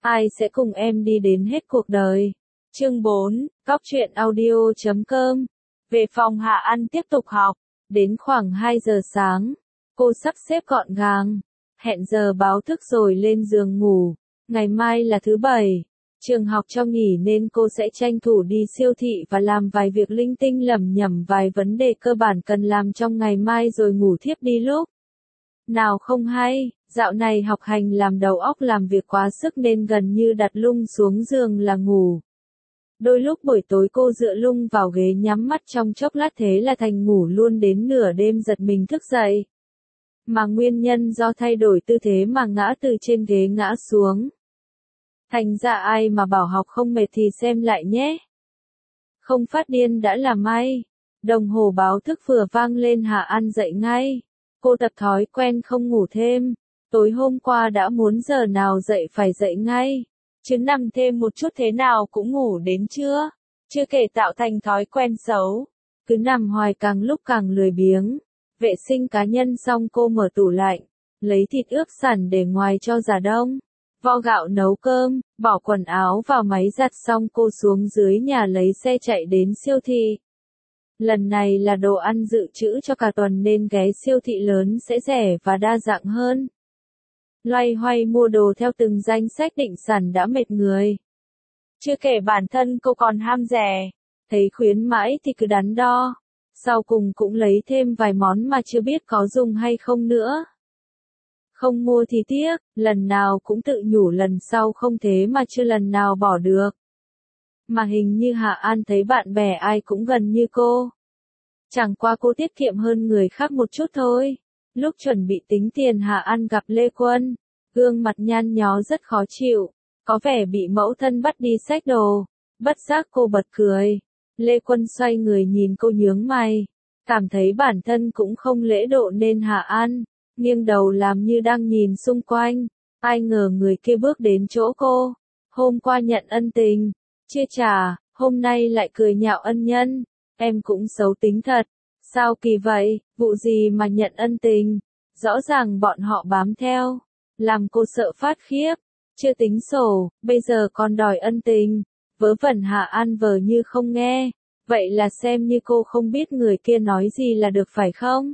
Ai sẽ cùng em đi đến hết cuộc đời? Chương 4, Góc truyện audio.com. Về phòng Hạ An tiếp tục học. Đến khoảng 2 giờ sáng, cô sắp xếp gọn gàng, hẹn giờ báo thức rồi lên giường ngủ. Ngày mai là thứ Bảy, trường học cho nghỉ nên cô sẽ tranh thủ đi siêu thị và làm vài việc linh tinh lẩm nhẩm vài vấn đề cơ bản cần làm trong ngày mai rồi ngủ thiếp đi lúc nào không hay. Dạo này học hành làm đầu óc làm việc quá sức nên gần như đặt lưng xuống giường là ngủ. Đôi lúc buổi tối cô dựa lưng vào ghế nhắm mắt trong chốc lát thế là thành ngủ luôn đến nửa đêm giật mình thức dậy. Mà nguyên nhân do thay đổi tư thế mà ngã từ trên ghế ngã xuống. Thành ra ai mà bảo học không mệt thì xem lại nhé. Không phát điên đã là may. Đồng hồ báo thức vừa vang lên Hạ An dậy ngay. Cô tập thói quen không ngủ thêm. Tối hôm qua đã muốn giờ nào dậy phải dậy ngay. Chứ nằm thêm một chút thế nào cũng ngủ đến trưa. Chưa kể tạo thành thói quen xấu. Cứ nằm hoài càng lúc càng lười biếng. Vệ sinh cá nhân xong cô mở tủ lạnh. Lấy thịt ướp sẵn để ngoài cho già đông. Vo gạo nấu cơm, bỏ quần áo vào máy giặt xong cô xuống dưới nhà lấy xe chạy đến siêu thị. Lần này là đồ ăn dự trữ cho cả tuần nên ghé siêu thị lớn sẽ rẻ và đa dạng hơn. Loay hoay mua đồ theo từng danh sách định sẵn đã mệt người. Chưa kể bản thân cô còn ham rẻ, thấy khuyến mãi thì cứ đắn đo. Sau cùng cũng lấy thêm vài món mà chưa biết có dùng hay không nữa. Không mua thì tiếc, lần nào cũng tự nhủ lần sau không thế mà chưa lần nào bỏ được. Mà hình như Hạ An thấy bạn bè ai cũng gần như cô. Chẳng qua cô tiết kiệm hơn người khác một chút thôi. Lúc chuẩn bị tính tiền Hạ An gặp Lê Quân, gương mặt nhăn nhó rất khó chịu, có vẻ bị mẫu thân bắt đi xách đồ. Bất giác cô bật cười. Lê Quân xoay người nhìn cô nhướng mày, cảm thấy bản thân cũng không lễ độ nên Hạ An nghiêng đầu làm như đang nhìn xung quanh. Ai ngờ người kia bước đến chỗ cô. Hôm qua nhận ân tình, chưa trả, hôm nay lại cười nhạo ân nhân. Em cũng xấu tính thật. Sao kỳ vậy, vụ gì mà nhận ân tình? Rõ ràng bọn họ bám theo. Làm cô sợ phát khiếp. Chưa tính sổ, bây giờ còn đòi ân tình. Vớ vẩn Hạ An vờ như không nghe. Vậy là xem như cô không biết người kia nói gì là được phải không?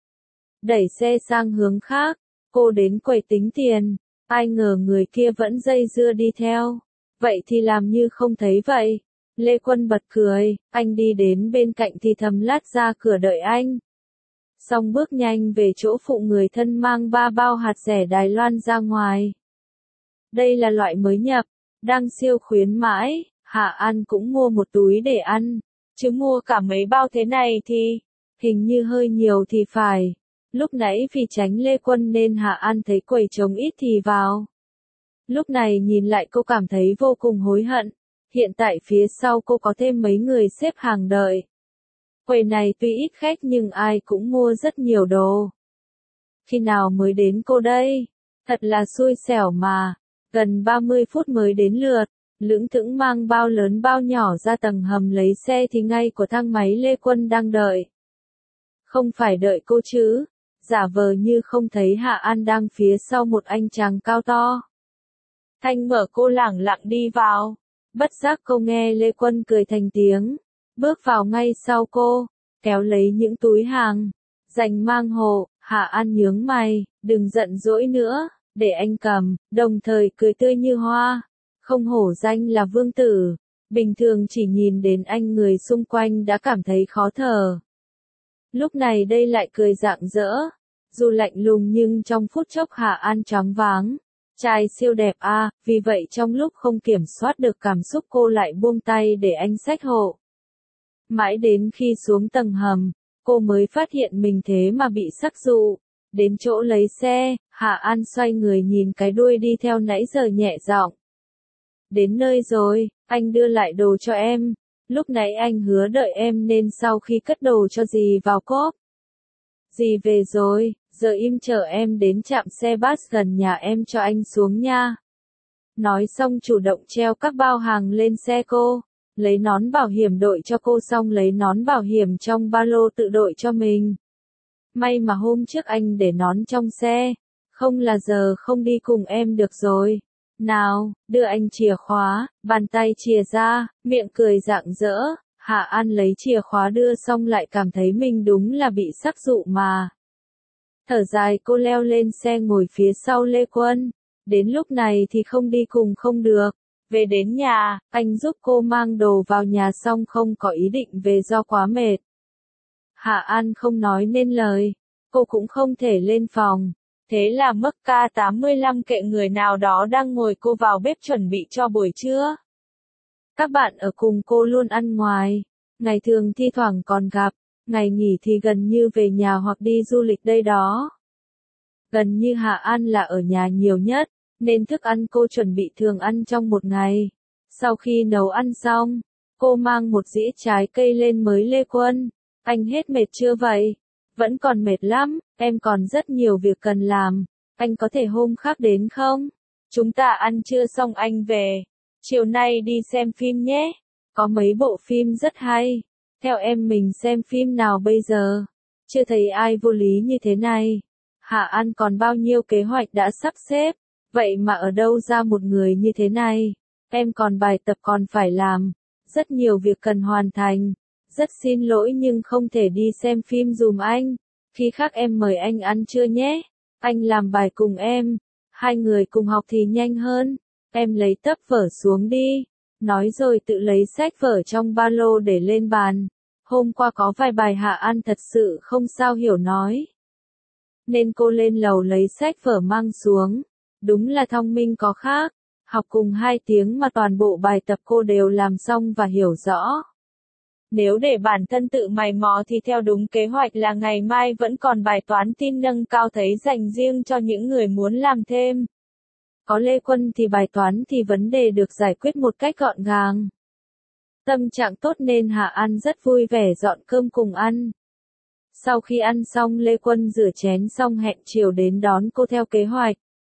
Đẩy xe sang hướng khác, cô đến quầy tính tiền, ai ngờ người kia vẫn dây dưa đi theo. Vậy thì làm như không thấy vậy. Lê Quân bật cười, anh đi đến bên cạnh thì thầm lát ra cửa đợi anh. Xong bước nhanh về chỗ phụ người thân mang 3 bao hạt dẻ Đài Loan ra ngoài. Đây là loại mới nhập, đang siêu khuyến mãi, Hạ An cũng mua một túi để ăn, chứ mua cả mấy bao thế này thì, hình như hơi nhiều thì phải. Lúc nãy vì tránh Lê Quân nên Hạ An thấy quầy trống ít thì vào. Lúc này nhìn lại cô cảm thấy vô cùng hối hận. Hiện tại phía sau cô có thêm mấy người xếp hàng đợi. Quầy này tuy ít khách nhưng ai cũng mua rất nhiều đồ. Khi nào mới đến cô đây? Thật là xui xẻo mà. Gần 30 phút mới đến lượt. Lững thững mang bao lớn bao nhỏ ra tầng hầm lấy xe thì ngay của thang máy Lê Quân đang đợi. Không phải đợi cô chứ? Giả vờ như không thấy Hạ An đang phía sau một anh chàng cao to. Thanh mở cô lẳng lặng đi vào. Bất giác cô nghe Lê Quân cười thành tiếng. Bước vào ngay sau cô, kéo lấy những túi hàng. Dành mang hộ, Hạ An nhướng mày, đừng giận dỗi nữa, để anh cầm, đồng thời cười tươi như hoa. Không hổ danh là vương tử. Bình thường chỉ nhìn đến anh người xung quanh đã cảm thấy khó thở. Lúc này đây lại cười rạng rỡ. Dù lạnh lùng nhưng trong phút chốc Hạ An choáng váng. Trai siêu đẹp à, vì vậy trong lúc không kiểm soát được cảm xúc cô lại buông tay để anh xách hộ. Mãi đến khi xuống tầng hầm, cô mới phát hiện mình thế mà bị sắc dụ. Đến chỗ lấy xe, Hạ An xoay người nhìn cái đuôi đi theo nãy giờ nhẹ giọng. Đến nơi rồi, anh đưa lại đồ cho em. Lúc nãy anh hứa đợi em nên sau khi cất đồ cho dì vào cốp. Dì về rồi, giờ im chờ em đến trạm xe bus gần nhà em cho anh xuống nha. Nói xong chủ động treo các bao hàng lên xe cô, lấy nón bảo hiểm đội cho cô xong lấy nón bảo hiểm trong ba lô tự đội cho mình. May mà hôm trước anh để nón trong xe, không là giờ không đi cùng em được rồi. Nào, đưa anh chìa khóa, bàn tay chìa ra, miệng cười rạng rỡ. Hạ An lấy chìa khóa đưa xong lại cảm thấy mình đúng là bị sắc dụ mà. Thở dài cô leo lên xe ngồi phía sau Lê Quân. Đến lúc này thì không đi cùng không được. Về đến nhà, anh giúp cô mang đồ vào nhà xong không có ý định về do quá mệt. Hạ An không nói nên lời. Cô cũng không thể lên phòng. Thế là mất K85 kệ người nào đó đang ngồi cô vào bếp chuẩn bị cho buổi trưa. Các bạn ở cùng cô luôn ăn ngoài. Ngày thường thi thoảng còn gặp. Ngày nghỉ thì gần như về nhà hoặc đi du lịch đây đó. Gần như Hạ An là ở nhà nhiều nhất, nên thức ăn cô chuẩn bị thường ăn trong một ngày. Sau khi nấu ăn xong, cô mang một dĩa trái cây lên mới Lê Quân. Anh hết mệt chưa vậy? Vẫn còn mệt lắm, em còn rất nhiều việc cần làm. Anh có thể hôm khác đến không? Chúng ta ăn trưa xong anh về. Chiều nay đi xem phim nhé. Có mấy bộ phim rất hay. Theo em mình xem phim nào bây giờ? Chưa thấy ai vô lý như thế này. Hạ An còn bao nhiêu kế hoạch đã sắp xếp. Vậy mà ở đâu ra một người như thế này? Em còn bài tập còn phải làm. Rất nhiều việc cần hoàn thành. Rất xin lỗi nhưng không thể đi xem phim dùm anh. Khi khác em mời anh ăn trưa nhé. Anh làm bài cùng em. Hai người cùng học thì nhanh hơn. Em lấy tấp vở xuống đi. Nói rồi tự lấy sách vở trong ba lô để lên bàn. Hôm qua có vài bài Hạ An thật sự không sao hiểu nói. Nên cô lên lầu lấy sách vở mang xuống. Đúng là thông minh có khác. Học cùng 2 tiếng mà toàn bộ bài tập cô đều làm xong và hiểu rõ. Nếu để bản thân tự mày mò thì theo đúng kế hoạch là ngày mai vẫn còn bài toán tin nâng cao thấy dành riêng cho những người muốn làm thêm. Có Lê Quân thì bài toán thì vấn đề được giải quyết một cách gọn gàng. Tâm trạng tốt nên Hạ An rất vui vẻ dọn cơm cùng ăn. Sau khi ăn xong Lê Quân rửa chén xong hẹn chiều đến đón cô theo kế hoạch.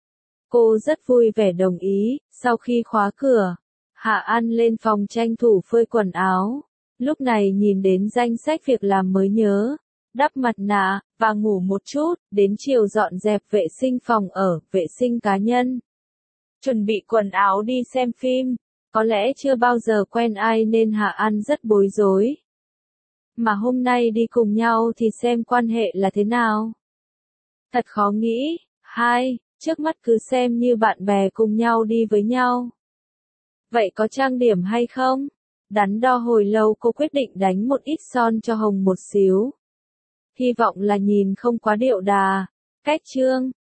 Cô rất vui vẻ đồng ý, sau khi khóa cửa, Hạ An lên phòng tranh thủ phơi quần áo. Lúc này nhìn đến danh sách việc làm mới nhớ, đắp mặt nạ, và ngủ một chút, đến chiều dọn dẹp vệ sinh phòng ở, vệ sinh cá nhân. Chuẩn bị quần áo đi xem phim, có lẽ chưa bao giờ quen ai nên Hạ An rất bối rối. Mà hôm nay đi cùng nhau thì xem quan hệ là thế nào? Thật khó nghĩ. 2. Trước mắt cứ xem như bạn bè cùng nhau đi với nhau. Vậy có trang điểm hay không? Đắn đo hồi lâu cô quyết định đánh một ít son cho hồng một xíu. Hy vọng là nhìn không quá điệu đà. Cách chương